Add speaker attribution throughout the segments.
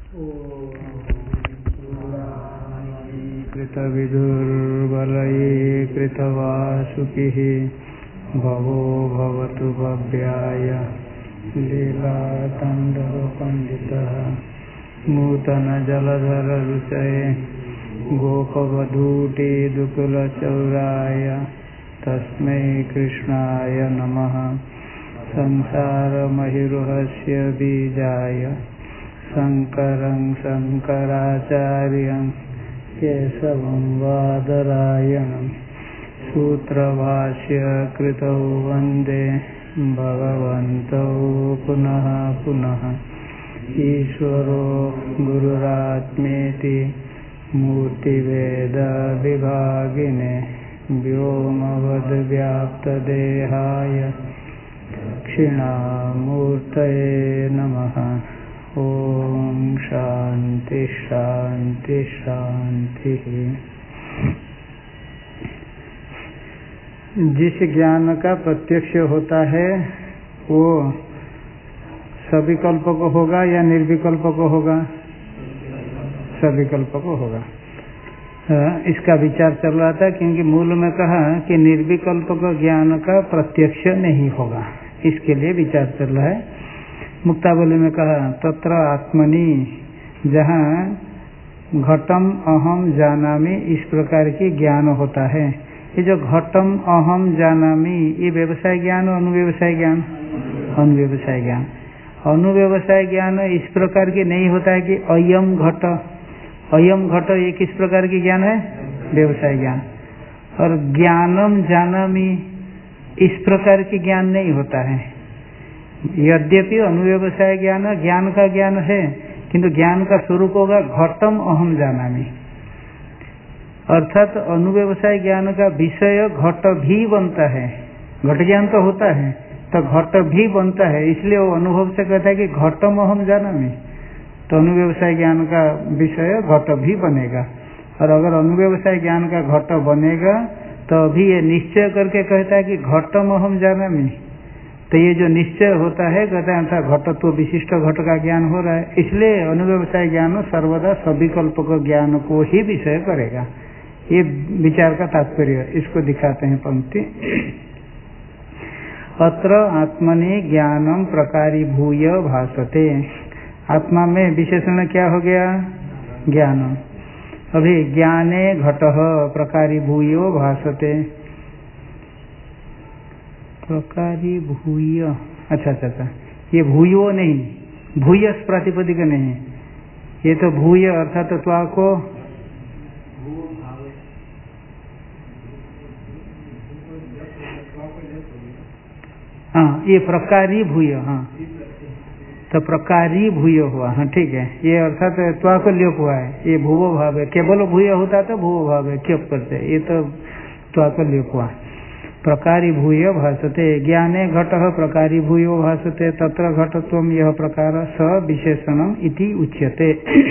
Speaker 1: कृतविदुर्बलये कृतवासुकिः भवो भवतु भव्याय लीलाताण्डवपण्डितः नूतनजलधररुचये गोपवधूटे दुकुलचौराय तस्मै कृष्णाय नमः। संसारमहिरुहस्य बीजाय शङ्करं शङ्कराचार्यं केशवं बादरायणं सूत्रभाष्य कृतौ वन्दे भगवन्तौ पुनः पुनः। ईश्वरो गुरुरात्मेति मूर्तिभेदविभागिने व्योमवद्व्याप्तदेहाय दक्षिणामूर्तये नमः। ओम शांति शांति शांति। जिस ज्ञान का प्रत्यक्ष होता है वो सविकल्प को होगा या निर्विकल्प को होगा? सविकल्प को होगा। इसका विचार चल रहा था क्योंकि मूल में कहा कि निर्विकल्प को ज्ञान का प्रत्यक्ष नहीं होगा, इसके लिए विचार चल रहा है। मुक्तावली में कहा तत्र आत्मनि, जहाँ घटम अहम जानामि इस प्रकार की ज्ञान होता है। ये जो घटम अहम जानामि ये व्यवसाय ज्ञान और अनुव्यवसाय ज्ञान? अनुव्यवसाय ज्ञान। अनुव्यवसाय ज्ञान इस प्रकार की नहीं होता है कि अयम घट, अयम घट ये किस प्रकार की ज्ञान है? व्यवसाय ज्ञान। और ज्ञानम जानामि इस प्रकार की ज्ञान नहीं होता है। यद्यपि अनुव्यवसाय ज्ञान ज्ञान का ज्ञान है, किंतु ज्ञान का स्वरूप होगा घटम अहम जानामि, अर्थात अनुव्यवसाय ज्ञान का विषय घट भी बनता है। घट ज्ञान तो होता है तो घट भी बनता है, इसलिए वो अनुभव से कहता है कि घटम अहम जानामि। तो अनुव्यवसाय ज्ञान का विषय घट भी बनेगा, और अगर अनुव्यवसाय ज्ञान का घट बनेगा तो अभी ये निश्चय करके कहता है कि घटम अहम जानामि। तो ये जो निश्चय होता है कहता है घटत्व विशिष्ट घट का ज्ञान हो रहा है, इसलिए अनुव्यवसाय ज्ञान सर्वदा सविकल्प ज्ञान को ही विषय करेगा। ये विचार का तात्पर्य, इसको दिखाते हैं पंक्ति। अत्र आत्मनि ज्ञानम प्रकारीभूय भासते। आत्मा में विशेषण क्या हो गया? ज्ञान। अभी ज्ञाने घटः प्रकारीभूयो भासते। प्रकारीभूय, अच्छा अच्छा अच्छा, ये भूयो नहीं, भूयस प्रातिपदिक नहीं, ये तो भूय अर्थात तो त्वा को हाँ, ये प्रकारी भूय, हाँ तो प्रकारी भूय हुआ, हाँ ठीक है। ये अर्थात त्वा को ल्योप हुआ है, ये भूवो भाव है। केवल भूय होता तो भूवो भाव है क्यों करते, ये तो त्वा को ल्योप हुआ। प्रकारी भूय भासते। ज्ञाने घटः प्रकारी भूयो भासते तत्र घटत्वम यह प्रकार स विशेषणम इति उच्यते।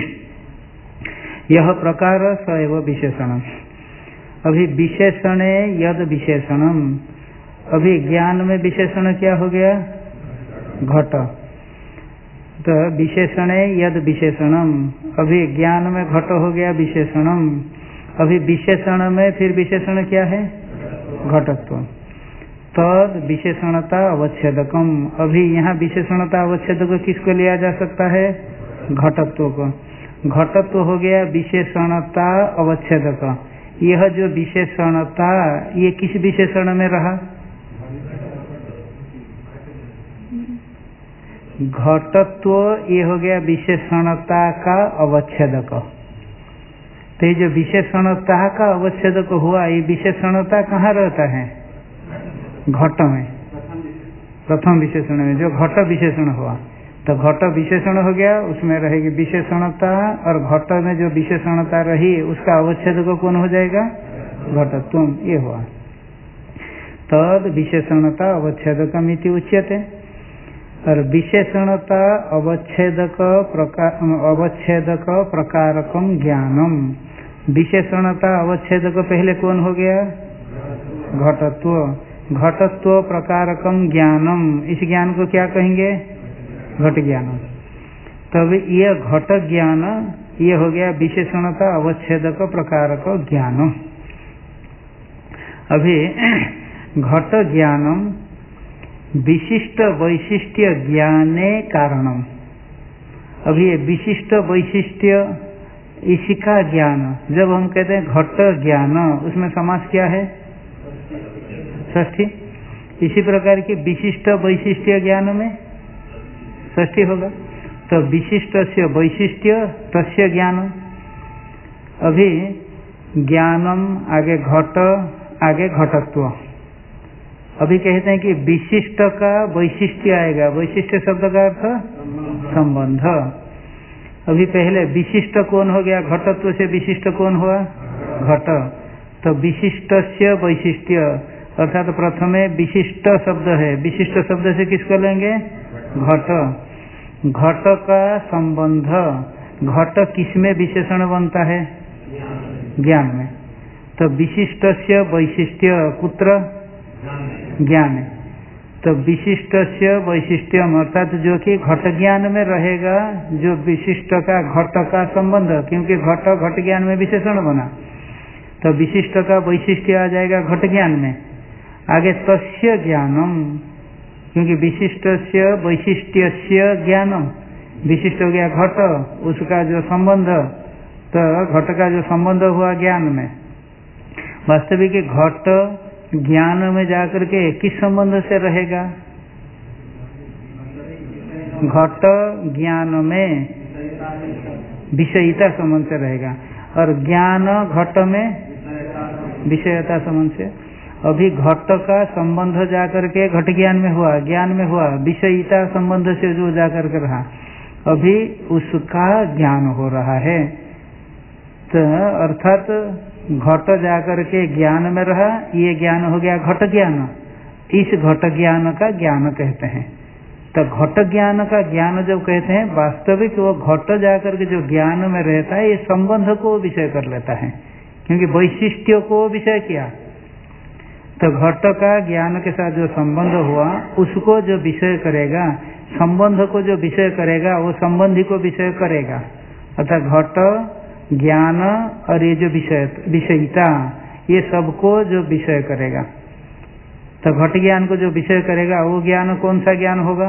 Speaker 1: यह प्रकार स एव विशेषणम। अभी विशेषणे यद विशेषणम, अभी ज्ञान में विशेषण क्या हो गया? घट। तो विशेषणे यद विशेषणम, अभी ज्ञान में घट हो गया विशेषणम। अभी विशेषण में फिर विशेषण क्या है? घटत्व। तद विशेषणता अवच्छेदकम, अभी यहाँ विशेषणता अवच्छेदक किसको लिया जा सकता है? घटत्व को। घटत्व हो गया विशेषणता अवच्छेदक। यह जो विशेषणता ये किस विशेषण में रहा? घटत्व ये हो गया विशेषणता का अवच्छेदक। तो ये जो विशेषणता का अवच्छेदक हुआ, ये विशेषणता कहाँ रहता है? घट में, प्रथम विशेषण में जो घट विशेषण हुआ। तो घट विशेषण हो गया, उसमें रहेगी विशेषणता, और घट में जो विशेषणता रही उसका अवच्छेदक कौन हो जाएगा? घटत्वम, ये हुआ। तद विशेषणता अवच्छेदकम इति उच्यते। और विशेषणता अवच्छेदक प्रकारकम ज्ञानम, विशेषणता अवच्छेदक पहले कौन हो गया? घटत्व। घटत्व प्रकारकम ज्ञानम, इस ज्ञान को क्या कहेंगे? घट ज्ञान। तब यह घट ज्ञान ये हो गया विशेषणता अवच्छेदक प्रकार का ज्ञान। अभी घट ज्ञानम विशिष्ट वैशिष्ट्य ज्ञाने कारणम। अभी ये विशिष्ट वैशिष्ट्य इसी का ज्ञान, जब हम कहते हैं घट ज्ञान, उसमें समास क्या है? षष्ठी। इसी प्रकार की विशिष्ट वैशिष्ट्य ज्ञान में षष्ठी होगा। तो विशिष्ट से वैशिष्ट्य तस्य ज्ञान। अभी ज्ञानम आगे घट आगे घटत्व। अभी कहते हैं कि विशिष्ट का वैशिष्ट्य आएगा। वैशिष्ट शब्द का अर्थ संबंध। अभी पहले विशिष्ट कौन हो गया? घटत्व से विशिष्ट कौन हुआ? घट। तो विशिष्ट से वैशिष्ट्य अर्थात तो प्रथमे विशिष्ट शब्द है। विशिष्ट शब्द से किसको लेंगे? घट। घट का संबंध, घट किसमें विशेषण बनता है? ज्ञान में। तो विशिष्ट से वैशिष्ट्य कुत्र? ज्ञान। तो विशिष्ट से वैशिष्ट्यम अर्थात जो कि घट ज्ञान में रहेगा, जो विशिष्ट का घट का संबंध, क्योंकि घट घट ज्ञान में विशेषण बना, तो विशिष्ट का वैशिष्ट्य आ जाएगा घट ज्ञान में। आगे तस्य ज्ञानम, क्योंकि विशिष्ट से वैशिष्ट्य से ज्ञानम, विशिष्ट हो गया घट, उसका जो संबंध, तो घट का जो संबंध हुआ ज्ञान में। वास्तविक घट ज्ञान में जाकर के किस संबंध से रहेगा? घट ज्ञान में विषयिता संबंध से रहेगा, और ज्ञान घट में विषयता संबंध से। अभी घट का संबंध जाकर के घट ज्ञान में हुआ, ज्ञान में हुआ, विषयिता संबंध से जो जाकर के रहा, अभी उसका ज्ञान हो रहा है। तो अर्थात घट जाकर के ज्ञान में रहा, ये ज्ञान हो गया घट ज्ञान। इस घट ज्ञान का ज्ञान कहते हैं। तो घट ज्ञान का ज्ञान जब कहते हैं, वास्तविक वो घट जाकर के जो ज्ञान में रहता है, ये संबंध को विषय कर लेता है, क्योंकि वैशिष्ट्य को विषय किया। तो घट का ज्ञान के साथ जो संबंध हुआ, उसको जो विषय करेगा, संबंध को जो विषय करेगा, वो संबंधी को विषय करेगा। अर्थात घट ज्ञान और ये जो विषयिता, ये सबको जो विषय करेगा। तो घट ज्ञान को जो विषय करेगा, वो ज्ञान कौन सा ज्ञान होगा?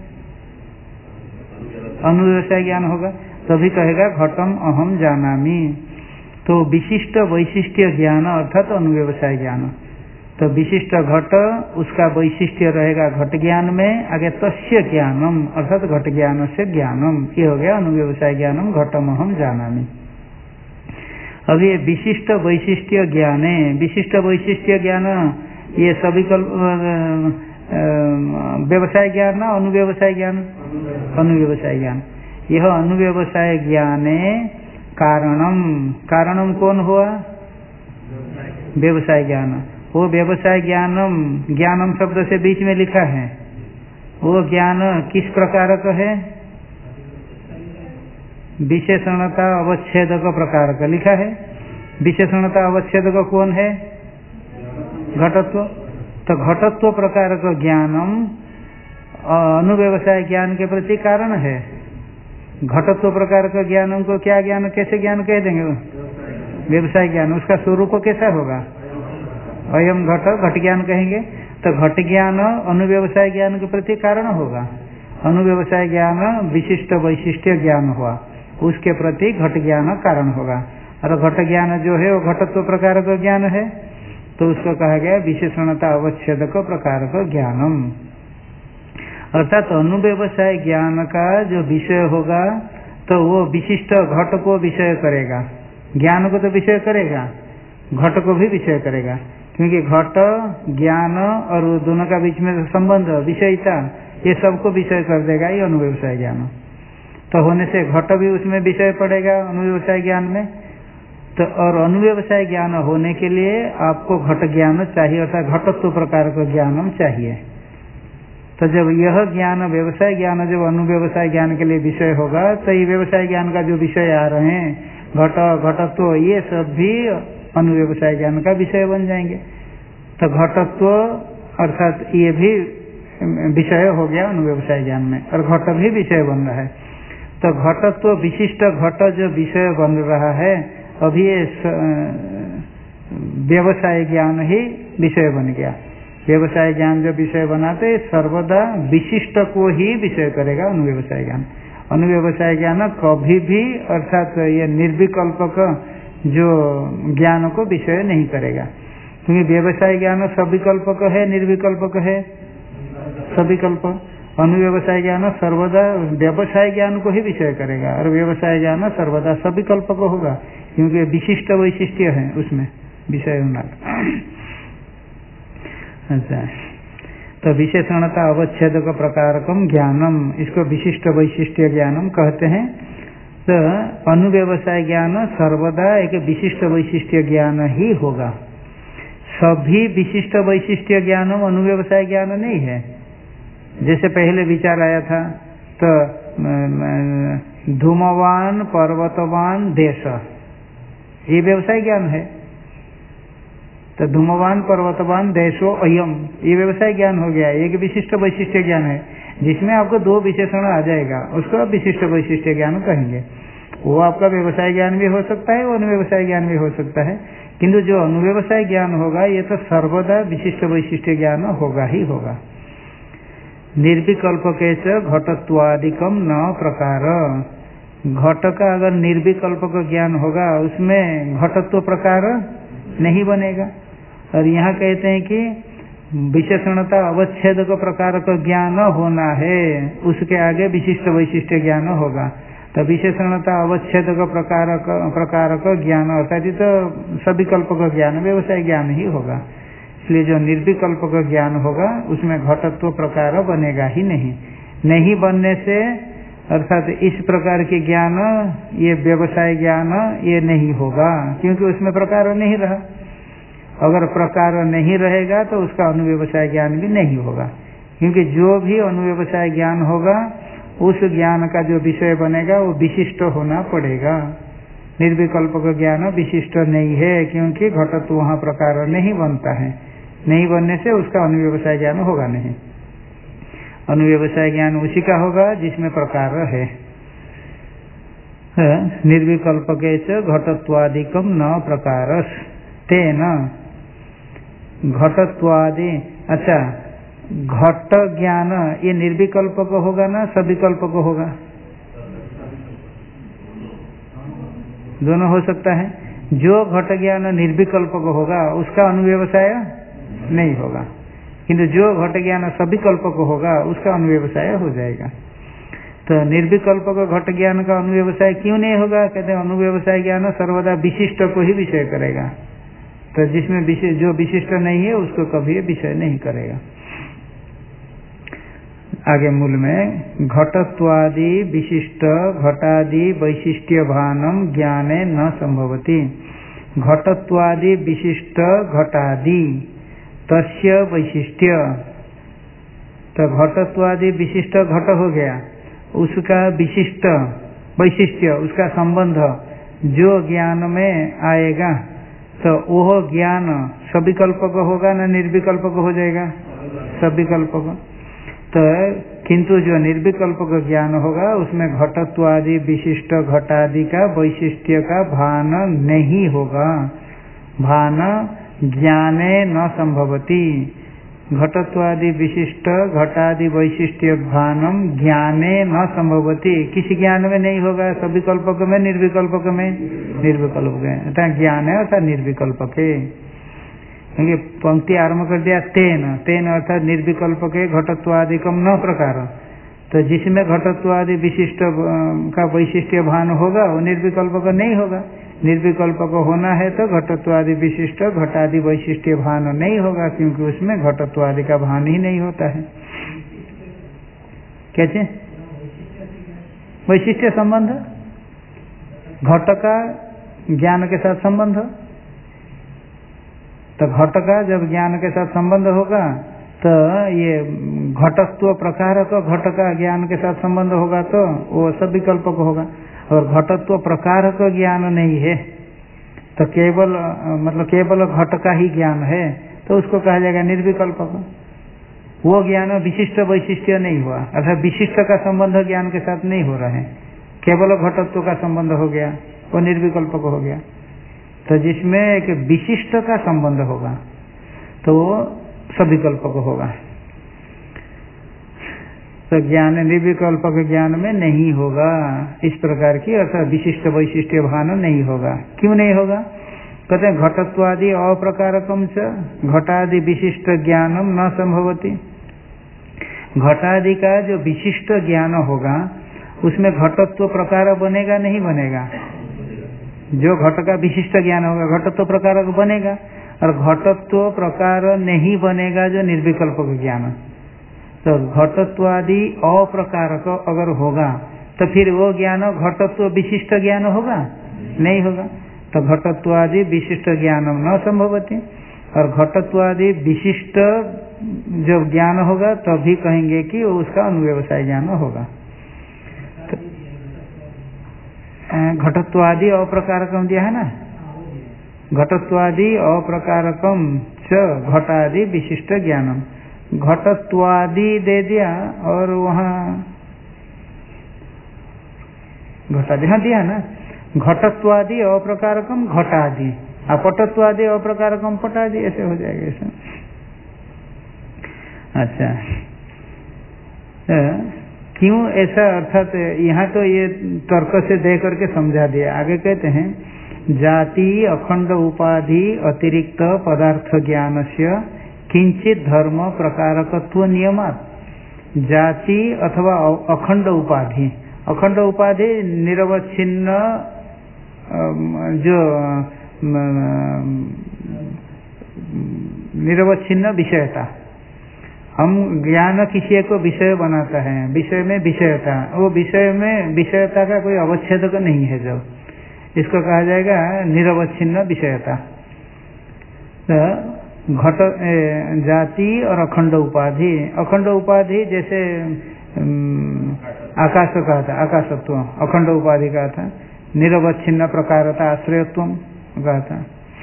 Speaker 1: अनुव्यवसाय ज्ञान होगा। तभी कहेगा घटम अहम जानामि। तो विशिष्ट वैशिष्ट्य ज्ञान अर्थात अनुव्यवसाय ज्ञान। तो विशिष्ट घट, उसका वैशिष्ट्य रहेगा घट ज्ञान में। आगे तस्य ज्ञानम अर्थात घट ज्ञान से ज्ञानम, ये हो गया अनुव्यवसाय ज्ञानम घटम अहम जानामि। अब ये विशिष्ट वैशिष्ट्य ज्ञान है। विशिष्ट वैशिष्ट्य ज्ञान ये सभी व्यवसाय ज्ञान ना अनुव्यवसाय ज्ञान? अनुव्यवसाय ज्ञान। यह अनुव्यवसाय ज्ञाने कारणम, कारणम कौन हुआ? व्यवसाय ज्ञान। वो व्यवसाय ज्ञानम, ज्ञानम शब्द से बीच में लिखा है, वो ज्ञान किस प्रकार का है? विशेषणता अवच्छेदक प्रकार का लिखा है। विशेषणता अवच्छेदक कौन है? घटत्व। तो घटत्व प्रकार का ज्ञानम अनुव्यवसाय ज्ञान के प्रति कारण है। घटत्व प्रकार का ज्ञानम को क्या ज्ञान, कैसे ज्ञान कह देंगे? व्यवसाय ज्ञान। उसका स्वरूप कैसा होगा? अयम घट, घट ज्ञान कहेंगे। तो घट ज्ञान अनुव्यवसाय ज्ञान के प्रति कारण होगा। अनुव्यवसाय ज्ञान विशिष्ट वैशिष्ट्य ज्ञान हुआ, उसके प्रति घट ज्ञान कारण होगा। और घट ज्ञान जो है वो घटत्व प्रकार का ज्ञान है, तो उसको कहा गया विशेषणता अवच्छेदक प्रकार का ज्ञानम। अर्थात अनुव्यवसाय ज्ञान का जो विषय होगा, तो वो विशिष्ट घट को विषय करेगा। ज्ञान को तो विषय करेगा, घट को भी विषय करेगा, क्योंकि घट ज्ञान और दोनों का बीच में संबंध, विषयिता, ये सबको विषय कर देगा ये अनुव्यवसाय ज्ञान। तो होने से घट भी उसमें विषय पड़ेगा अनुव्यवसाय ज्ञान में। तो और अनुव्यवसाय ज्ञान होने के लिए आपको घट ज्ञान चाहिए, अर्थात घटत्व प्रकार का ज्ञानम चाहिए। तो जब यह ज्ञान व्यवसाय ज्ञान जब अनुव्यवसाय ज्ञान के लिए विषय होगा, तो ये व्यवसाय ज्ञान का जो विषय आ रहे हैं, घट घटत्व, ये सब भी अनुव्यवसाय ज्ञान का विषय बन जाएंगे। तो घटत्व अर्थात ये भी विषय हो गया अनुव्यवसाय ज्ञान में, और घट भी विषय बन रहा है। तो घटत्व विशिष्ट घट जो विषय बन रहा है, अभी ये व्यवसाय ज्ञान ही विषय बन गया। व्यवसाय ज्ञान जो विषय बनाते सर्वदा विशिष्ट को ही विषय करेगा अनुव्यवसाय ज्ञान। अनुव्यवसाय ज्ञान कभी भी अर्थात ये निर्विकल्पक जो ज्ञान को विषय नहीं करेगा, क्योंकि व्यवसाय ज्ञान सविकल्पक है, निर्विकल्पक है, सविकल्प। अनुव्यवसाय ज्ञान सर्वदा व्यवसाय ज्ञान को ही विषय करेगा और व्यवसाय ज्ञान सर्वदा सविकल्पक होगा, क्योंकि विशिष्ट वैशिष्ट्य है उसमें विषय होना। अच्छा, तो विशेषणता अवच्छेदक प्रकारकम ज्ञानम, इसको विशिष्ट वैशिष्ट्य ज्ञानम कहते हैं। तो अनुव्यवसाय ज्ञान सर्वदा एक विशिष्ट वैशिष्ट्य ज्ञान ही होगा। सभी विशिष्ट वैशिष्ट्य ज्ञानम अनुव्यवसाय ज्ञान नहीं है। जैसे पहले विचार आया था, तो धूमवान पर्वतवान देश, ये व्यवसाय ज्ञान है। तो धूमवान पर्वतवान देशो अयम, ये व्यवसाय ज्ञान हो गया, एक विशिष्ट वैशिष्ट्य ज्ञान है, जिसमें आपको दो विशेषण आ जाएगा, उसको आप विशिष्ट वैशिष्ट्य ज्ञान कहेंगे। वो आपका व्यवसाय ज्ञान भी हो सकता है, वो अनुव्यवसाय ज्ञान भी हो सकता है, किंतु जो अनुव्यवसाय ज्ञान होगा ये तो सर्वदा विशिष्ट वैशिष्ट्य ज्ञान होगा ही होगा। निर्विकल्पके च घटत्वादिकम न प्रकार, घट का अगर निर्विकल्पक ज्ञान होगा उसमें घटत्व प्रकार नहीं बनेगा। और यहाँ कहते हैं कि विशेषणता अवच्छेदक प्रकार का ज्ञान होना है, उसके आगे विशिष्ट वैशिष्ट्य ज्ञान होगा। तो विशेषणता अवच्छेदक प्रकार का ज्ञान अर्थात तो सविकल्पक ज्ञान व्यवसाय ज्ञान ही होगा। इसलिए जो निर्विकल्पक ज्ञान होगा उसमें घटत्व प्रकार बनेगा ही नहीं। नहीं बनने से अर्थात इस प्रकार के ज्ञान, ये व्यवसाय ज्ञान ये नहीं होगा, क्योंकि उसमें प्रकार नहीं रहा। अगर प्रकार नहीं रहेगा तो उसका अनुव्यवसाय ज्ञान भी नहीं होगा, क्योंकि जो भी अनुव्यवसाय ज्ञान होगा उस ज्ञान का जो विषय बनेगा वो विशिष्ट होना पड़ेगा। निर्विकल्पक ज्ञान विशिष्ट नहीं है, क्योंकि घटत्व वहाँ प्रकार नहीं बनता है। नहीं बनने से उसका अनुव्यवसाय ज्ञान होगा नहीं। अनुव्यवसाय ज्ञान उसी का होगा जिसमें प्रकार है। निर्विकल्पके च घटत्वादिकम न प्रकारस तेन घटत्वादि। अच्छा, घट ज्ञान ये निर्विकल्पक होगा ना सविकल्पक होगा? दोनों हो सकता है। जो घट ज्ञान निर्विकल्पक होगा उसका अनुव्यवसाय नहीं होगा, किंतु जो घट ज्ञान सविकल्पक होगा उसका अनुव्यवसाय हो जाएगा। तो निर्विकल्पक घट ज्ञान का अनुव्यवसाय क्यों नहीं होगा? कहते हैं अनुव्यवसाय ज्ञान सर्वदा विशिष्ट को ही विषय करेगा। तो जिसमें जो विशिष्ट नहीं है उसको कभी विषय नहीं करेगा। आगे मूल में घटत्वादि विशिष्ट घटादि वैशिष्ट्य भानम ज्ञाने न संभवति। घटत्वादि विशिष्ट घटादि तस्य वैशिष्ट्य, तो घटत्वादि विशिष्ट घट हो गया, उसका विशिष्ट वैशिष्ट्य उसका संबंध जो ज्ञान में आएगा तो वह ज्ञान सविकल्पक होगा ना निर्विकल्पक हो जाएगा? सविकल्पक। तो किंतु जो निर्विकल्पक ज्ञान होगा उसमें घटत्वादि विशिष्ट घटादि का वैशिष्ट्य का भान नहीं होगा। भान ज्ञाने न संभवति। घटत्वादि विशिष्ट घटादि वैशिष्ट्य भानम ज्ञाने न संभवति, किसी ज्ञान में नहीं होगा। सविकल्पक में निर्विकल्पक में? निर्विकल्पक में अर्थात ज्ञान है अर्थात निर्विकल्पक है। क्योंकि पंक्ति आरम्भ कर दिया तेन, तेन अर्थात निर्विकल्पक घटत्वादिकम न प्रकार। तो जिसमें घटत्वादि विशिष्ट का वैशिष्ट्य भान होगा वो निर्विकल्पक नहीं होगा। निर्विकल्पक होना है तो घटत्वादि विशिष्ट घटादि वैशिष्ट्य भान नहीं होगा, क्योंकि उसमें घटत्वादि का भान ही नहीं होता है। कैसे? वैशिष्ट्य संबंध, घट का ज्ञान के साथ संबंध। तो घट का जब ज्ञान के साथ संबंध होगा तो ये घटत्व प्रकार का घट का ज्ञान के साथ संबंध होगा तो वो सविकल्पक होगा। और घटत्व प्रकार का ज्ञान नहीं है तो केवल मतलब केवल घट का ही ज्ञान है तो उसको कहा जाएगा निर्विकल्पक। वो ज्ञान विशिष्ट वैशिष्ट्य नहीं हुआ, अर्थात विशिष्ट का संबंध ज्ञान के साथ नहीं हो रहा है। केवल घटत्व का संबंध हो गया, वो निर्विकल्पक हो गया। तो जिसमें एक विशिष्ट का संबंध होगा तो वो सविकल्पक होगा। तो ज्ञान निर्विकल्पक ज्ञान में नहीं होगा इस प्रकार की, अर्थात विशिष्ट वैशिष्ट्य भान नहीं होगा। क्यों नहीं होगा? कहते हैं घटत्वादि अप्रकारकम च घटादि विशिष्ट ज्ञानम न संभवति। घटादि का जो विशिष्ट ज्ञान होगा उसमें घटत्व प्रकार बनेगा नहीं बनेगा? जो घट का विशिष्ट ज्ञान होगा घटत्व प्रकार बनेगा, और घटत्व प्रकार नहीं बनेगा जो निर्विकल्पक ज्ञान। तो घटत्वादि अप्रकारक अगर होगा तो फिर वो ज्ञान घटत्व विशिष्ट ज्ञान होगा? नहीं होगा। तो घटत्वादि विशिष्ट ज्ञानम न संभवति, और घटत्वादि विशिष्ट जब ज्ञान होगा तभी कहेंगे कि वो उसका अनुव्यवसाय ज्ञान होगा। घटत्वादि अप्रकारकम दिया है ना, घटत्वादि अप्रकारकम च घटादि विशिष्ट ज्ञानम, घटत्वादि दे दिया और वहाँ घटादि हाँ दिया ना, घटत्वादि अप्रकारकम घटादि, पटत्वादि अप्रकारकम पटादि, ऐसे हो जाएगा ऐसा। अच्छा, क्यों ऐसा? अर्थात यहाँ तो ये तर्क से दे करके समझा दिया। आगे कहते हैं जाति अखंड उपाधि अतिरिक्त पदार्थ ज्ञान से किंचित धर्म प्रकारकत्व नियमात। जाति अथवा अखंड उपाधि, अखंड उपाधि निरवच्छिन्न जो निरवच्छिन्न विषयता, हम ज्ञान किसी को विषय बनाता है, विषय में विषयता, वो विषय में विषयता का कोई अवच्छेदक नहीं है, जब इसको कहा जाएगा निरवच्छिन्न विषयता। तो घट जाति और अखंड उपाधि, अखंड उपाधि जैसे आकाश कहा था, आकाशत्व अखंड उपाधि कहा था, निरवच्छिन्न प्रकारता आश्रयत्व कहा था।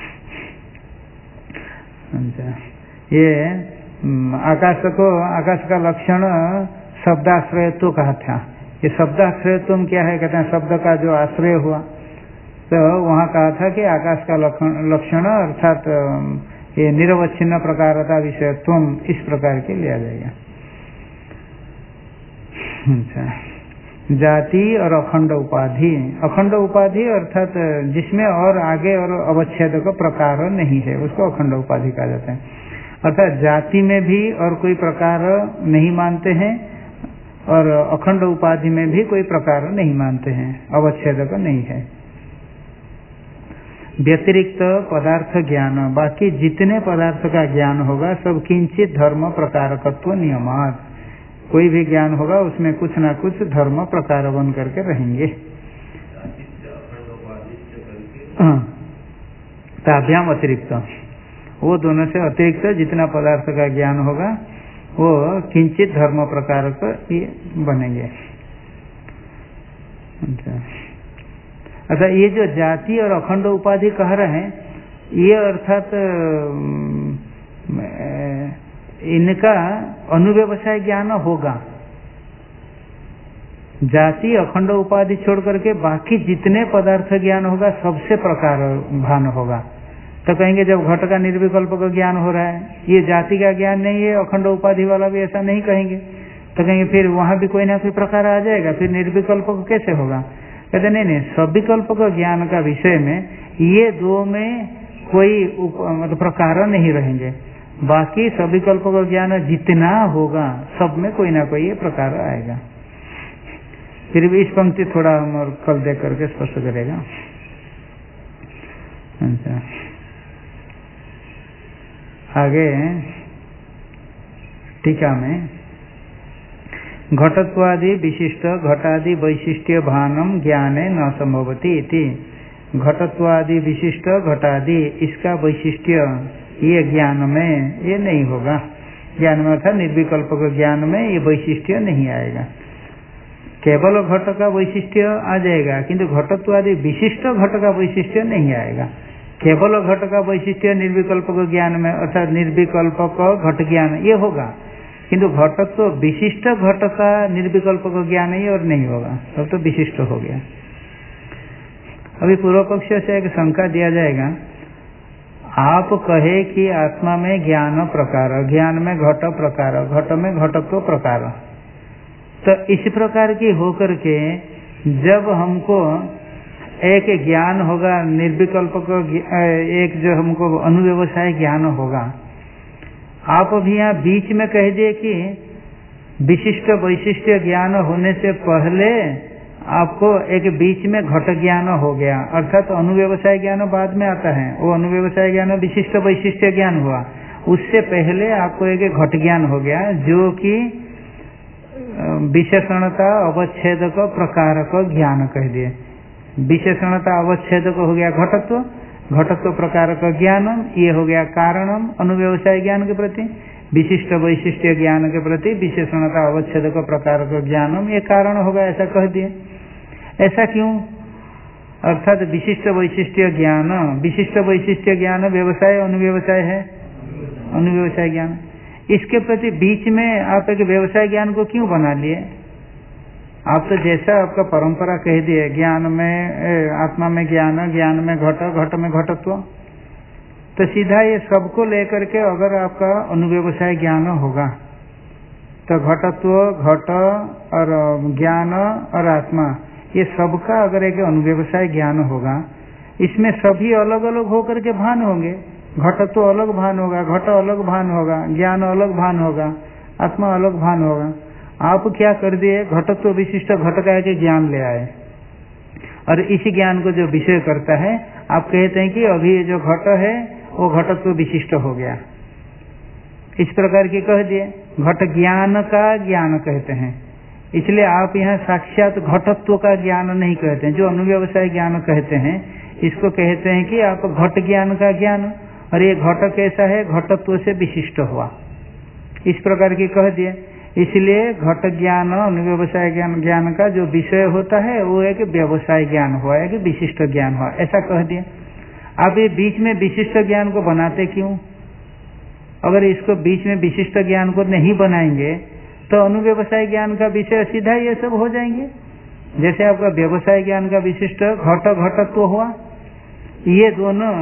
Speaker 1: ये आकाश को, आकाश का लक्षण शब्दाश्रयत्व कहा था। ये शब्दाश्रयत्व क्या है? कहते हैं शब्द का जो आश्रय हुआ, तो वहाँ कहा था कि आकाश का लक्षण अर्थात ये निरवच्छिन्न प्रकारता विषयत्व इस प्रकार के लिया जाएगा। अच्छा, जाति और अखंड उपाधि, अखंड उपाधि अर्थात जिसमें और आगे और अवच्छेद का प्रकार नहीं है उसको अखंड उपाधि कहा जाता है। अर्थात जाति में भी और कोई प्रकार नहीं मानते हैं और अखंड उपाधि में भी कोई प्रकार नहीं मानते हैं, अवच्छेदक नहीं है। व्यतिरिक्त पदार्थ ज्ञान, बाकी जितने पदार्थ का ज्ञान होगा सब किंचित धर्म प्रकारकत्व नियमात, कोई भी ज्ञान होगा उसमें कुछ ना कुछ धर्म प्रकार बन करके रहेंगे। ताभ्याम अतिरिक्त, वो दोनों से अतिरिक्त जितना पदार्थ का ज्ञान होगा वो किंचित धर्म प्रकार के बनेंगे। अच्छा, ये जो जाति और अखंड उपाधि कह रहे हैं, ये अर्थात इनका अनुव्यवसाय ज्ञान होगा। जाति अखंड उपाधि छोड़ करके बाकी जितने पदार्थ ज्ञान होगा सबसे प्रकार भान होगा। तो कहेंगे जब घट का निर्विकल्प का ज्ञान हो रहा है, ये जाति का ज्ञान नहीं है, अखंड उपाधि वाला भी ऐसा नहीं कहेंगे, तो कहेंगे फिर वहां भी कोई ना कोई प्रकार आ जाएगा, फिर निर्विकल्प कैसे होगा? कहते नहीं, सविकल्प ज्ञान का विषय में ये दो में कोई मतलब प्रकार नहीं रहेंगे, बाकी सविकल्प ज्ञान जितना होगा सब में कोई ना कोई ये प्रकार आएगा। फिर भी इस पंक्ति थोड़ा हम और कल देख करके स्पष्ट करेगा। अच्छा, आगे टीका में घटत्वादि विशिष्ट घटादि वैशिष्ट्य भानम ज्ञाने न संभवति इति। घटत्वादि विशिष्ट घटादि इसका वैशिष्ट्य ये ज्ञान में ये नहीं होगा, ज्ञान में अर्थात निर्विकल्प ज्ञान में ये वैशिष्ट्य नहीं आएगा। केवल घट का वैशिष्ट्य आ जाएगा किंतु घटत्वादि विशिष्ट घट का वैशिष्ट्य नहीं आएगा। केवल घट का वैशिष्ट्य निर्विकल्प ज्ञान में अर्थात निर्विकल्प घट ज्ञान ये होगा, किंतु घटत्व विशिष्ट घट का निर्विकल्प का ज्ञान ही और नहीं होगा, तब तो विशिष्ट हो गया। अभी पूर्व पक्ष से एक शंका दिया जाएगा, आप कहे कि आत्मा में ज्ञान प्रकार, ज्ञान में घट प्रकार, घट में घटत्व प्रकार, तो इस प्रकार की होकर के जब हमको एक ज्ञान होगा निर्विकल्प को, एक जो हमको अनुव्यवसाय ज्ञान होगा, आप अभी यहाँ बीच में कह दिए कि विशिष्ट वैशिष्ट ज्ञान होने से पहले आपको एक बीच में घट ज्ञान हो गया, अर्थात तो अनुव्यवसाय ज्ञान बाद में आता है, वो अनुव्यवसाय ज्ञान विशिष्ट वैशिष्ट ज्ञान हुआ, उससे पहले आपको एक घट ज्ञान हो गया जो कि विशेषणता अवच्छेदक प्रकारक ज्ञान कह दिए। विशेषणता अवच्छेदक हो गया घटत्व, घटत्व प्रकारक ज्ञान, ये हो गया कारणम अनुव्यवसाय ज्ञान के प्रति, विशिष्ट वैशिष्ट ज्ञान के प्रति विशेषणता अवच्छेदक प्रकारक ज्ञानम, ये कारण होगा, ऐसा कह दिए। ऐसा क्यों? अर्थात विशिष्ट वैशिष्ट ज्ञान, विशिष्ट वैशिष्ट ज्ञान व्यवसाय अनुव्यवसाय है, अनुव्यवसाय ज्ञान, इसके प्रति बीच में आप एक व्यवसाय ज्ञान को क्यों बना लिए? आप तो जैसा आपका परंपरा कह दिए, ज्ञान में आत्मा में ज्ञान, ज्ञान में घट, घट में घटत्व, तो सीधा ये सबको लेकर के अगर आपका अनुव्यवसाय ज्ञान होगा तो घटत्व, घट और ज्ञान और आत्मा, ये सबका अगर एक अनुव्यवसाय ज्ञान होगा, इसमें सभी अलग अलग होकर के भान होंगे, घटत्व अलग भान होगा, घट अलग भान होगा, ज्ञान अलग भान होगा, आत्मा अलग भान होगा। आप क्या कर दिए, घटत्व विशिष्ट घट का के ज्ञान ले आए और इसी ज्ञान को जो विषय करता है आप कहते हैं कि अभी जो घट है वो घटत्व विशिष्ट हो गया, इस प्रकार की कह दिए। घट ज्ञान का ज्ञान कहते हैं, इसलिए आप यहाँ साक्षात घटत्व का ज्ञान नहीं कहते हैं, जो अनुव्यवसाय ज्ञान कहते हैं इसको कहते हैं कि आप घट ज्ञान का ज्ञान, और ये घट कैसा है, घटत्व से विशिष्ट हुआ, इस प्रकार की कह दिए। इसलिए घट ज्ञान अनुव्यवसाय ज्ञान, ज्ञान का जो विषय होता है वो एक व्यवसाय ज्ञान हुआ, एक विशिष्ट ज्ञान हुआ, ऐसा कह दिए। आप ये बीच में विशिष्ट ज्ञान को बनाते क्यों? अगर इसको बीच में विशिष्ट ज्ञान को नहीं बनाएंगे तो अनुव्यवसाय ज्ञान का विषय सीधा ये सब हो जाएंगे। जैसे आपका व्यवसाय ज्ञान का विशिष्ट घट घटत्व हुआ, ये दोनों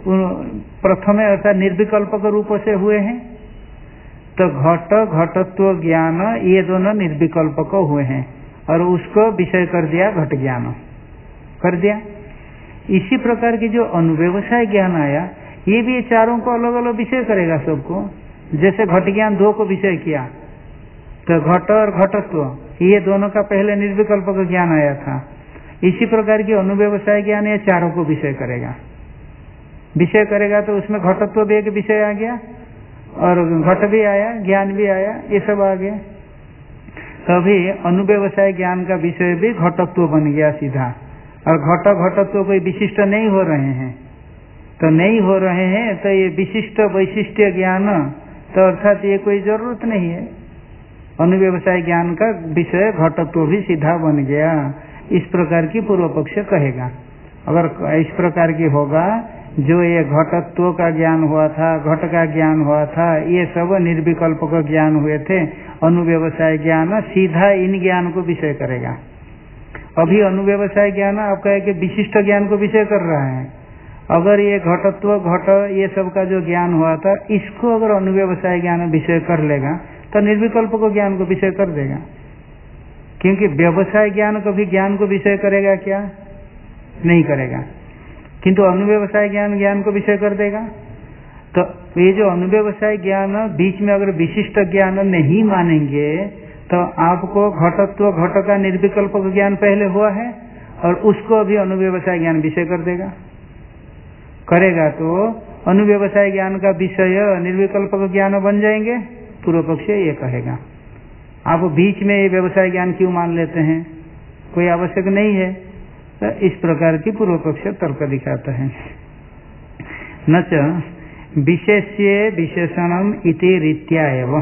Speaker 1: प्रथम अर्थात निर्विकल्पक रूप से हुए हैं, तो घट घटत्व ज्ञान ये दोनों निर्विकल्पक हुए हैं और उसको विषय कर दिया घट ज्ञान कर दिया। इसी प्रकार की जो अनुव्यवसाय ज्ञान आया, ये भी चारों को अलग अलग विषय करेगा सबको। जैसे घट ज्ञान दो को विषय किया तो घट और घटत्व ये दोनों का पहले निर्विकल्पक ज्ञान आया था, इसी प्रकार की अनुव्यवसाय ज्ञान ये चारों को विषय करेगा। विषय करेगा तो उसमें घटत्व भी एक विषय आ गया और घट भी आया, ज्ञान भी आया, ये सब आ गया। तभी अनुव्यवसाय ज्ञान का विषय भी घटत्व बन गया सीधा, और घट घटत्व कोई विशिष्ट नहीं हो रहे हैं, तो नहीं हो रहे हैं तो ये विशिष्ट वैशिष्ट ज्ञान, तो अर्थात ये कोई जरूरत नहीं है, अनुव्यवसाय ज्ञान का विषय घटत्व भी सीधा बन गया, इस प्रकार की पूर्व पक्ष कहेगा। अगर इस प्रकार की होगा, जो ये घटत्व का ज्ञान हुआ था, घट का ज्ञान हुआ था, ये सब निर्विकल्प का ज्ञान हुए थे, अनुव्यवसाय ज्ञान सीधा इन ज्ञान को विषय करेगा। अभी अनुव्यवसाय ज्ञान आपका है कि विशिष्ट ज्ञान को विषय कर रहा है। अगर ये घटत्व घट ये सब का जो ज्ञान हुआ था, इसको अगर अनुव्यवसाय ज्ञान विषय कर लेगा तो निर्विकल्प को ज्ञान को विषय कर देगा, क्योंकि व्यवसाय ज्ञान कभी ज्ञान को विषय करेगा क्या? नहीं करेगा, किंतु अनुव्यवसाय ज्ञान ज्ञान को विषय कर देगा। तो ये जो अनुव्यवसाय ज्ञान बीच में अगर विशिष्ट ज्ञान नहीं मानेंगे तो आपको घटत्व घट का निर्विकल्प ज्ञान पहले हुआ है और उसको अभी अनुव्यवसाय ज्ञान विषय कर देगा, करेगा तो अनुव्यवसाय ज्ञान का विषय निर्विकल्प ज्ञान बन जाएंगे। पूर्व पक्ष ये कहेगा आप बीच में ये व्यवसाय ज्ञान क्यों मान लेते हैं, कोई आवश्यक नहीं है। तो इस प्रकार की पूर्व पक्ष तर्क दिखाता है। न च विशेष्ये विशेषणम इति रीत्या एव,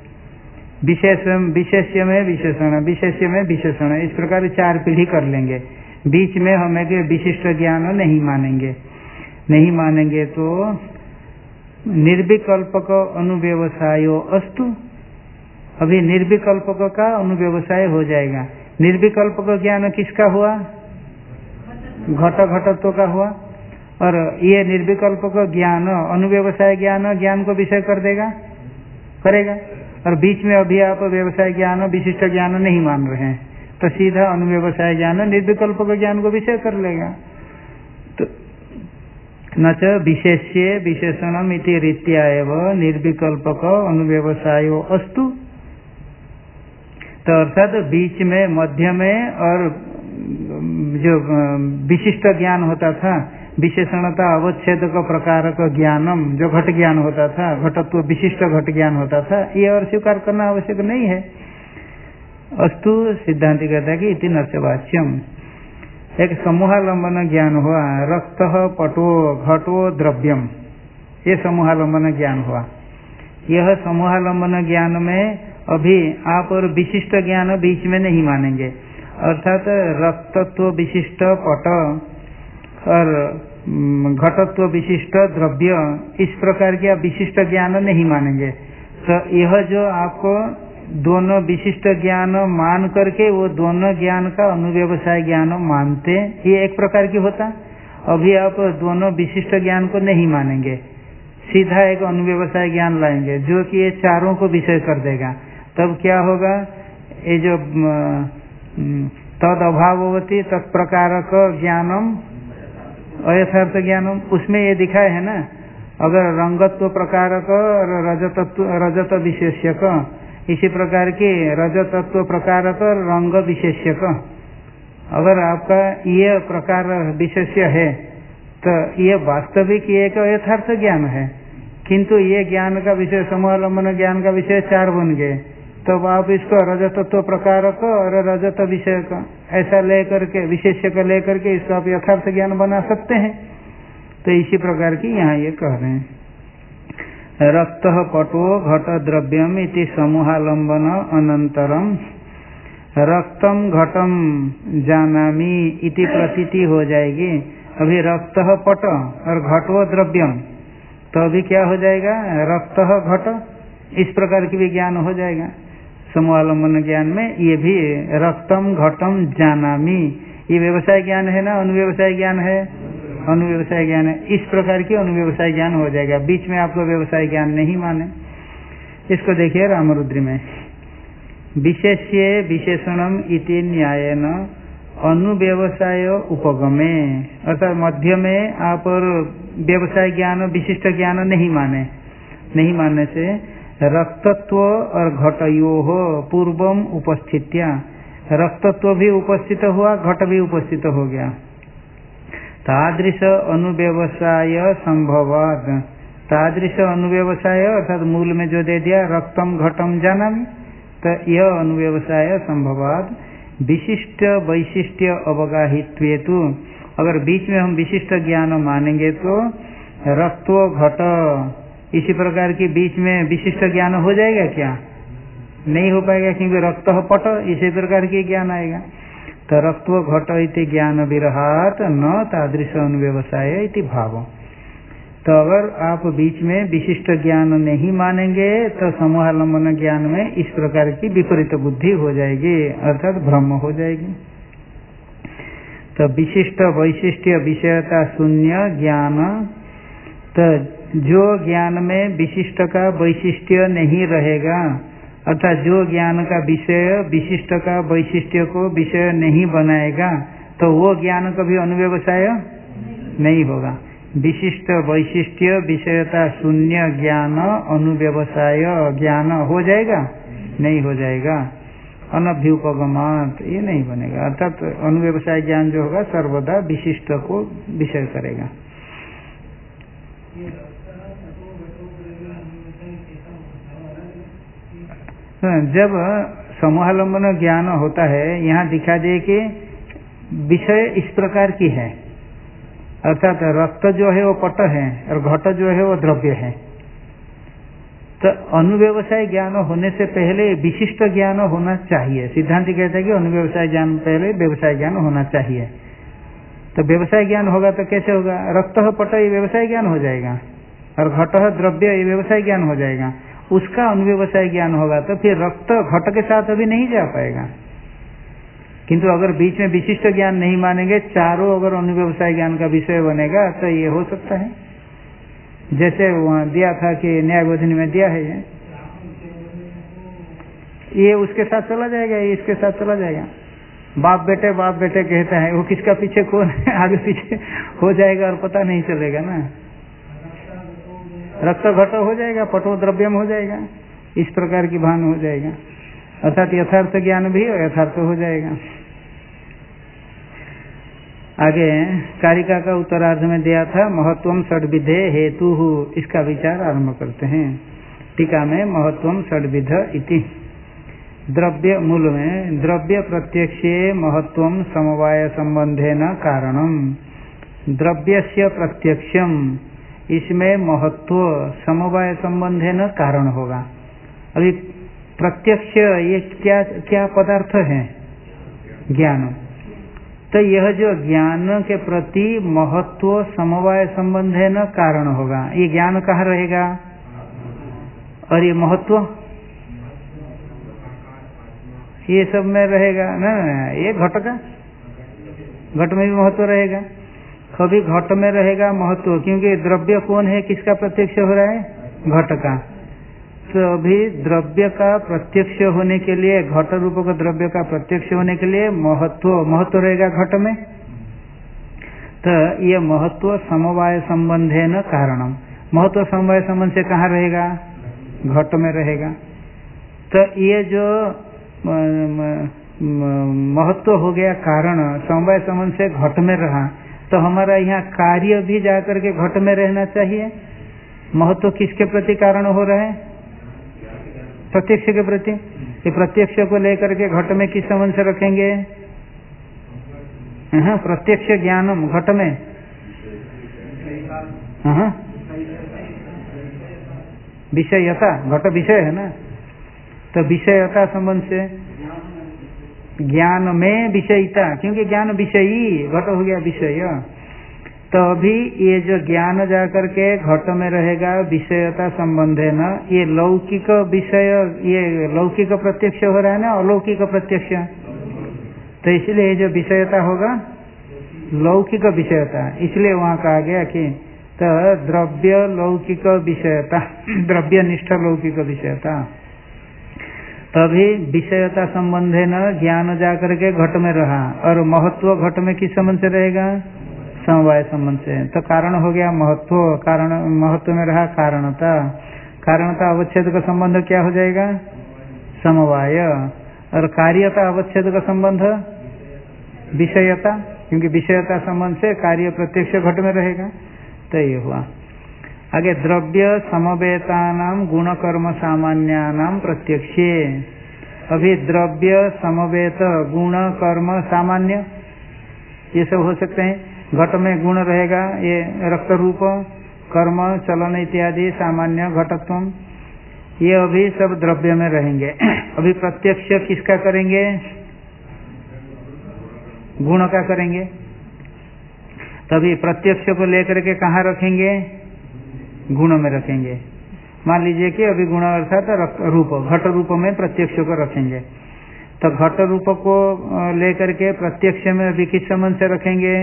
Speaker 1: विशेष्य में विशेषण, विशेष्य में विशेषण, इस प्रकार 4 पीढ़ी कर लेंगे। बीच में हम एक विशिष्ट ज्ञान नहीं मानेंगे, नहीं मानेंगे तो निर्विकल्पक अनुव्यवसायो अस्तु, अभी निर्विकल्पक का अनुव्यवसाय हो जाएगा। निर्विकल्पक ज्ञान किसका हुआ? घटत्व का हुआ। और ये निर्विकल्पक ज्ञान अनुव्यवसाय ज्ञान को विषय कर देगा, करेगा। और बीच में अभी आप व्यवसाय ज्ञान विशिष्ट ज्ञान नहीं मान रहे हैं, तो सीधा अनुव्यवसाय ज्ञान निर्विकल्पक ज्ञान को विषय कर लेगा। तो न च विशेष्ये विशेषणम इति रीत्या एव निर्विकल्पक अनुव्यवसायो अस्तु। तो अर्थात बीच में मध्य में और जो विशिष्ट ज्ञान होता था, विशेषणता अवच्छेद का प्रकार का ज्ञानम, जो घट ज्ञान होता था, घटत्व विशिष्ट घट ज्ञान होता था, ये और स्वीकार करना आवश्यक नहीं है। अस्तु सिद्धांति कहता है कि इति न च वाच्यम। एक समूहालंबन ज्ञान हुआ, रक्त पटो घटो द्रव्यम, ये समूहालंबन ज्ञान हुआ। यह समूहालंबन ज्ञान में अभी आप और विशिष्ट ज्ञान बीच में नहीं मानेंगे, अर्थात रक्तत्व विशिष्ट पट और घटत्व विशिष्ट द्रव्य, इस प्रकार के आप विशिष्ट ज्ञान नहीं मानेंगे। तो यह जो आपको दोनों विशिष्ट ज्ञान मान करके वो दोनों ज्ञान का अनुव्यवसाय ज्ञान मानते, ये एक प्रकार की होता। अभी आप दोनों विशिष्ट ज्ञान को नहीं मानेंगे, सीधा एक अनुव्यवसाय ज्ञान लाएंगे जो कि ये चारों को विषय कर देगा। तब क्या होगा? ये जो तद अभाववती तत्प्रकारक ज्ञानम अयथार्थ ज्ञानम, उसमें ये दिखाए है ना, अगर रंगत्व प्रकारक और रजत विशेष्यक, इसी प्रकार की रजतत्व प्रकारक और रंग विशेष्यक, अगर आपका ये प्रकार विशेष्य है तो ये वास्तविक एक यथार्थ ज्ञान है, किंतु ये ज्ञान का विषय समूहालंबन ज्ञान का विषय चार बन गए, तब आप इसको रजतत्व प्रकारक और रजत विषय का ऐसा लेकर के विशेष्य को लेकर के इसको आप यथार्थ ज्ञान बना सकते हैं। तो इसी प्रकार की यहाँ ये कह रहे हैं, रक्त पटो घट द्रव्यम इति समूहालंबन अनंतरम रक्तम घटम जानामि इति प्रतीति हो जाएगी। अभी रक्त पट और घटो द्रव्यम, तो अभी क्या हो जाएगा? रक्त घट, इस प्रकार की भी ज्ञान हो जाएगा। समूहालंबन ज्ञान में ये भी रक्तम घटम जानामि, ये व्यवसाय ज्ञान है ना, अनुव्यवसाय ज्ञान है, अनुव्यवसाय ज्ञान है। इस प्रकार की अनुव्यवसाय ज्ञान हो जाएगा, बीच में आपको व्यवसाय ज्ञान नहीं माने। इसको देखिए रामरुद्री में, विशेष्ये विशेषणम इति न्यायेन अनुव्यवसाय उपगमे, अर्थात मध्य में आप और व्यवसाय ज्ञान विशिष्ट ज्ञान नहीं मानने से रक्तत्व और घटयोः पूर्वम उपस्थित्या, रक्तत्व भी उपस्थित हुआ, घट भी उपस्थित हो गया। तादृश अनुव्यवसाय संभवाद, तादृश अनुव्यवसाय अर्थात मूल में जो दे दिया रक्तम घटम जानामि, तो यह अनुव्यवसाय संभवाद विशिष्ट वैशिष्ट्य अवगाहित्वेतु, अगर बीच में हम विशिष्ट ज्ञान मानेंगे तो रक्तो घट, इसी प्रकार की बीच में विशिष्ट ज्ञान हो जाएगा क्या? नहीं हो पाएगा, क्योंकि रक्त पट इसी प्रकार की ज्ञान आएगा। तो रक्तो घट इति ज्ञान विरहात न तादृश अनुव्यवसाय इति भाव। तो अगर आप बीच में विशिष्ट ज्ञान नहीं मानेंगे तो समूहालंबन ज्ञान में इस प्रकार की विपरीत बुद्धि हो जाएगी, अर्थात भ्रम हो जाएगी। तो विशिष्ट वैशिष्ट्य विषयता शून्य ज्ञान, तो जो ज्ञान में विशिष्ट का वैशिष्ट्य नहीं रहेगा, अर्थात जो ज्ञान का विषय विशिष्ट का वैशिष्ट्य को विषय नहीं बनाएगा, तो वो ज्ञान कभी अनुव्यवसाय नहीं होगा। विशिष्ट वैशिष्ट्य विषयता शून्य ज्ञान अनुव्यवसाय ज्ञान हो जाएगा? नहीं हो जाएगा। अनभ्युपगमात, ये नहीं बनेगा, अर्थात अनुव्यवसाय ज्ञान जो होगा सर्वदा विशिष्ट को विषय करेगा। जब समूहालंबन ज्ञान होता है, यहाँ दिखा दे कि विषय इस प्रकार की है, अर्थात रक्त जो है वो पट है और घट जो है वो द्रव्य है। तो अनुव्यवसाय ज्ञान होने से पहले विशिष्ट ज्ञान होना चाहिए। सिद्धांत कहता है कि अनुव्यवसाय ज्ञान पहले व्यवसाय ज्ञान होना चाहिए। तो व्यवसाय ज्ञान होगा तो कैसे होगा? रक्त पट ये व्यवसाय ज्ञान हो जाएगा और घट द्रव्य ये व्यवसाय ज्ञान हो जाएगा। उसका अनुव्यवसाय ज्ञान होगा, तो फिर रक्त घट के साथ अभी नहीं जा पाएगा। किंतु अगर बीच में विशिष्ट ज्ञान नहीं मानेंगे, चारों अगर अनुव्यवसाय ज्ञान का विषय बनेगा तो ये हो सकता है। जैसे वहां दिया था कि न्यायबोधिनी में दिया है, ये उसके साथ चला जाएगा, ये इसके साथ चला जाएगा। बाप बेटे कहता है, वो किसका पीछे कौन है आगे पीछे हो जाएगा और पता नहीं चलेगा ना। रक्त घट हो जाएगा, पटो द्रव्यम हो जाएगा, इस प्रकार की भान हो जाएगा। अर्थात यथार्थ ज्ञान भी यथार्थ हो जाएगा। आगे कारिका का उत्तरार्ध में दिया था महत्वम षड्विधे हेतु, इसका विचार आरंभ करते हैं। टीका में महत्वम षड्विध इति, द्रव्य मूल में द्रव्य प्रत्यक्षे महत्वम समवाय संबंधेन कारणम, द्रव्यस्य प्रत्यक्षम, इसमें महत्व समवाय संबंधेन कारण होगा। अभी प्रत्यक्ष ये क्या क्या पदार्थ है? ज्ञान। तो यह जो ज्ञान के प्रति महत्व समवाय संबंधेन कारण होगा, ये ज्ञान कहाँ रहेगा? और ये महत्व ये सब में रहेगा ना, ये घट का, घट में भी महत्व रहेगा। कभी घट में रहेगा महत्व, क्योंकि द्रव्य कौन है, किसका प्रत्यक्ष हो रहा है? घट का। तो अभी द्रव्य का प्रत्यक्ष होने के लिए, घट रूप का द्रव्य का प्रत्यक्ष होने के लिए महत्व रहेगा घट में। तो ये महत्व समवाय संबंधे न कारणम, महत्व समवाय संबंध से कहाँ रहेगा? घट में रहेगा। तो ये जो महत्व हो गया कारण, समवाय संबंध से घट में रहा, तो हमारा यहाँ कार्य भी जाकर के घट में रहना चाहिए। महत्व किसके प्रति कारण हो रहा है? प्रत्यक्ष के प्रति। ये प्रत्यक्ष को लेकर के घट में किस संबंध से रखेंगे? प्रत्यक्ष ज्ञानम घट में, विषयता, घट विषय है ना, तो विषयता संबंध से ज्ञान में विषयता, क्योंकि ज्ञान विषयी, घट हो गया विषय। तो अभी ये जो ज्ञान जाकर के घट में रहेगा विषयता संबंध है ना, ये लौकिक विषय, ये लौकिक प्रत्यक्ष हो रहा है ना, अलौकिक प्रत्यक्ष। तो इसलिए ये जो विषयता होगा लौकिक विषयता, इसलिए वहां कहा गया कि तो द्रव्य लौकिक विषयता, द्रव्य निष्ठ लौकिक विषयता। तभी विषयता संबंध है न, ज्ञान जाकर के घट में रहा, और महत्व घट में किस संबंध से रहेगा? समवाय संबंध से। तो कारण हो गया महत्व, कारण महत्व में रहा कारणता, कारणता अवच्छेद का संबंध क्या हो जाएगा? समवाय। और कार्यता अवच्छेद का संबंध विषयता, क्योंकि विषयता संबंध से कार्य प्रत्यक्ष घट में रहेगा। तो ये हुआ। आगे द्रव्य समवेतानाम गुण कर्म सामान्यानाम प्रत्यक्षे, अभी द्रव्य समवेत गुण कर्म सामान्य ये सब हो सकते हैं। घट में गुण रहेगा, ये रक्त रूप, कर्म चलन इत्यादि सामान्य घटत्व, ये अभी सब द्रव्य में रहेंगे। अभी प्रत्यक्ष किसका करेंगे? गुण का करेंगे। तभी प्रत्यक्ष को लेकर के कहाँ रखेंगे? गुण में रखेंगे। मान लीजिए कि अभी गुण अर्थात रूप, घट रूप में प्रत्यक्ष को रखेंगे, तो घट रूप को लेकर के प्रत्यक्ष में अभी किस संबंध से रखेंगे?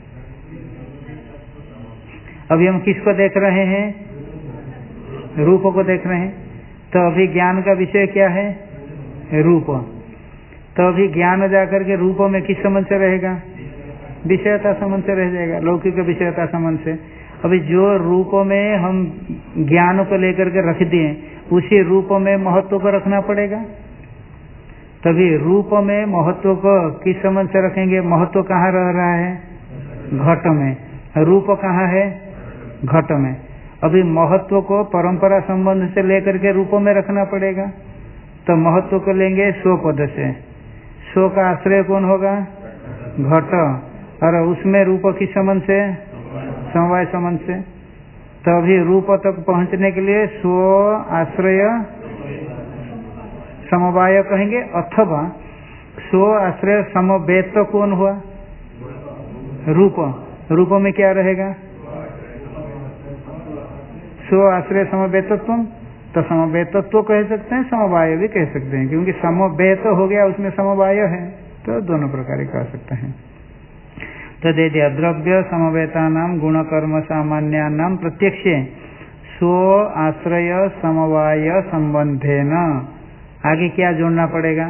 Speaker 1: अभी हम किसको देख रहे हैं? रूप को देख रहे हैं। तो अभी ज्ञान का विषय क्या है? रूप। तो अभी ज्ञान जाकर के रूप में किस संबंध से रहेगा? विषयता संबंध से रह जाएगा, लौकिक विषयता संबंध से। अभी जो रूप में हम ज्ञान को लेकर के रख दिए, उसी रूप में महत्व को रखना पड़ेगा। तभी रूप में महत्व को किस संबंध से रखेंगे? महत्व कहाँ रह रहा है? घट में। रूप कहाँ है? घट में। अभी महत्व को परंपरा संबंध से लेकर के रूप में रखना पड़ेगा। तो महत्व को लेंगे स्व पद से, स्व का आश्रय कौन होगा? घट। और उसमें रूप किस संबंध से? समवाय संबंध से। तो अभी रूप तक पहुंचने के लिए स्व आश्रय समवाय कहेंगे, अथवा स्व आश्रय समवेत कौन हुआ? रूप। रूप में क्या रहेगा? स्व आश्रय समवेतत्व, तो समवेतत्व कह सकते हैं, समवाय भी कह सकते हैं, क्योंकि समवेत हो गया उसमें समवाय है, तो दोनों प्रकार कह सकते हैं। तो दे दिया द्रव्य समवेता नाम गुण कर्म सामान्या नाम प्रत्यक्षे स्व आश्रय समवाय संबंधेन। आगे क्या जोड़ना पड़ेगा?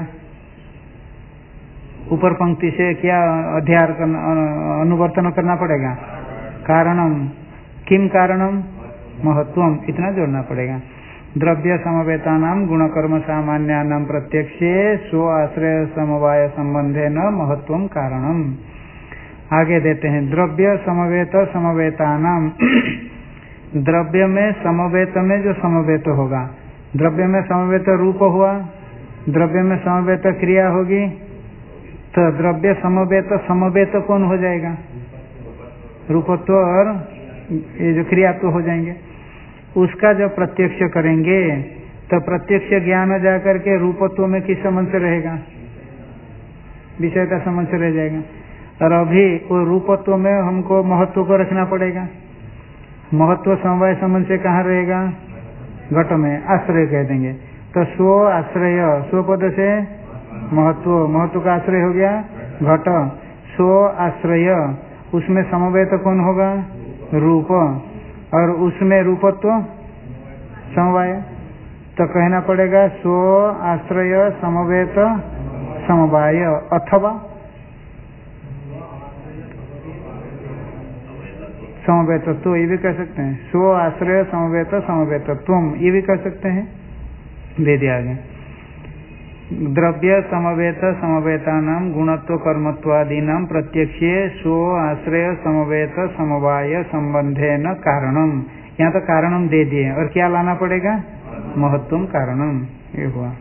Speaker 1: ऊपर पंक्ति से क्या अध्यार करना, अनुवर्तन करना पड़ेगा? कारणम, किम कारणम? महत्वम, इतना जोड़ना पड़ेगा। द्रव्य समवेता नाम गुण कर्म सामान्या नाम प्रत्यक्षे स्व आश्रय समवाय संबंधेन महत्वम कारणम। आगे देते हैं द्रव्य समवेत समवेता नाम। द्रव्य में समवेत में जो समवेत होगा, द्रव्य में समवेत रूप हुआ, द्रव्य में समवेत क्रिया होगी, तो द्रव्य समवेत समवेत कौन हो जाएगा? रूपत्व और ये जो क्रियात्व हो जाएंगे। उसका जब प्रत्यक्ष करेंगे तो प्रत्यक्ष ज्ञान जाकर के रूपत्व में किस संबंध से रहेगा? विषय का संबंध से रह जाएगा। और अभी वो रूपत्व में हमको महत्व को रखना पड़ेगा। महत्व समवाय संबंध से कहाँ रहेगा? घट में, आश्रय कह देंगे। तो स्व आश्रय, स्व पद से महत्व, महत्व का आश्रय हो गया घट। स्व आश्रय, उसमें समवेत कौन होगा? रूप, और उसमें रूपत्व समवाय। तो कहना पड़ेगा स्व आश्रय समवेत समवाय, अथवा समवेतत्व, ये भी कह सकते हैं। स्व आश्रय समवेत समवेतत्वम, ये भी कह सकते हैं। दे दिया आगे द्रव्य समवेत समवेता नाम गुणत्व कर्मत्वादि नाम प्रत्यक्षे स्व आश्रय समवेत समवाय संबंधे न कारणम। यहाँ तो कारणम दे दिए, और क्या लाना पड़ेगा? महत्वम कारणम, ये हुआ।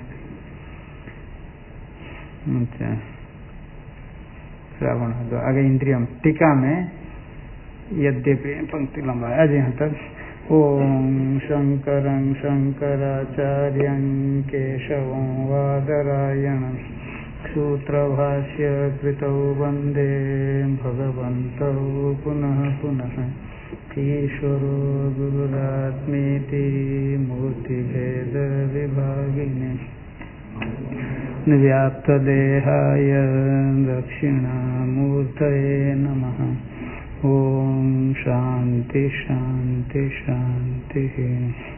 Speaker 1: अच्छा, श्रावण दो आगे इंद्रियम। टीका में यद्यपि पंक्ति लंबा है, आज यहाँ तक। ओम शंकरं शंकराचार्यं केशवं वादरायणं सूत्रभाष्य कृतौ वन्दे भगवन्तौ पुनः पुनः। ईश्वरो गुरुरात्मेति मूर्तिभेद विभागिने व्याप्तदेहाय दक्षिणामूर्तये नमः। ओम शांति शांति शांति।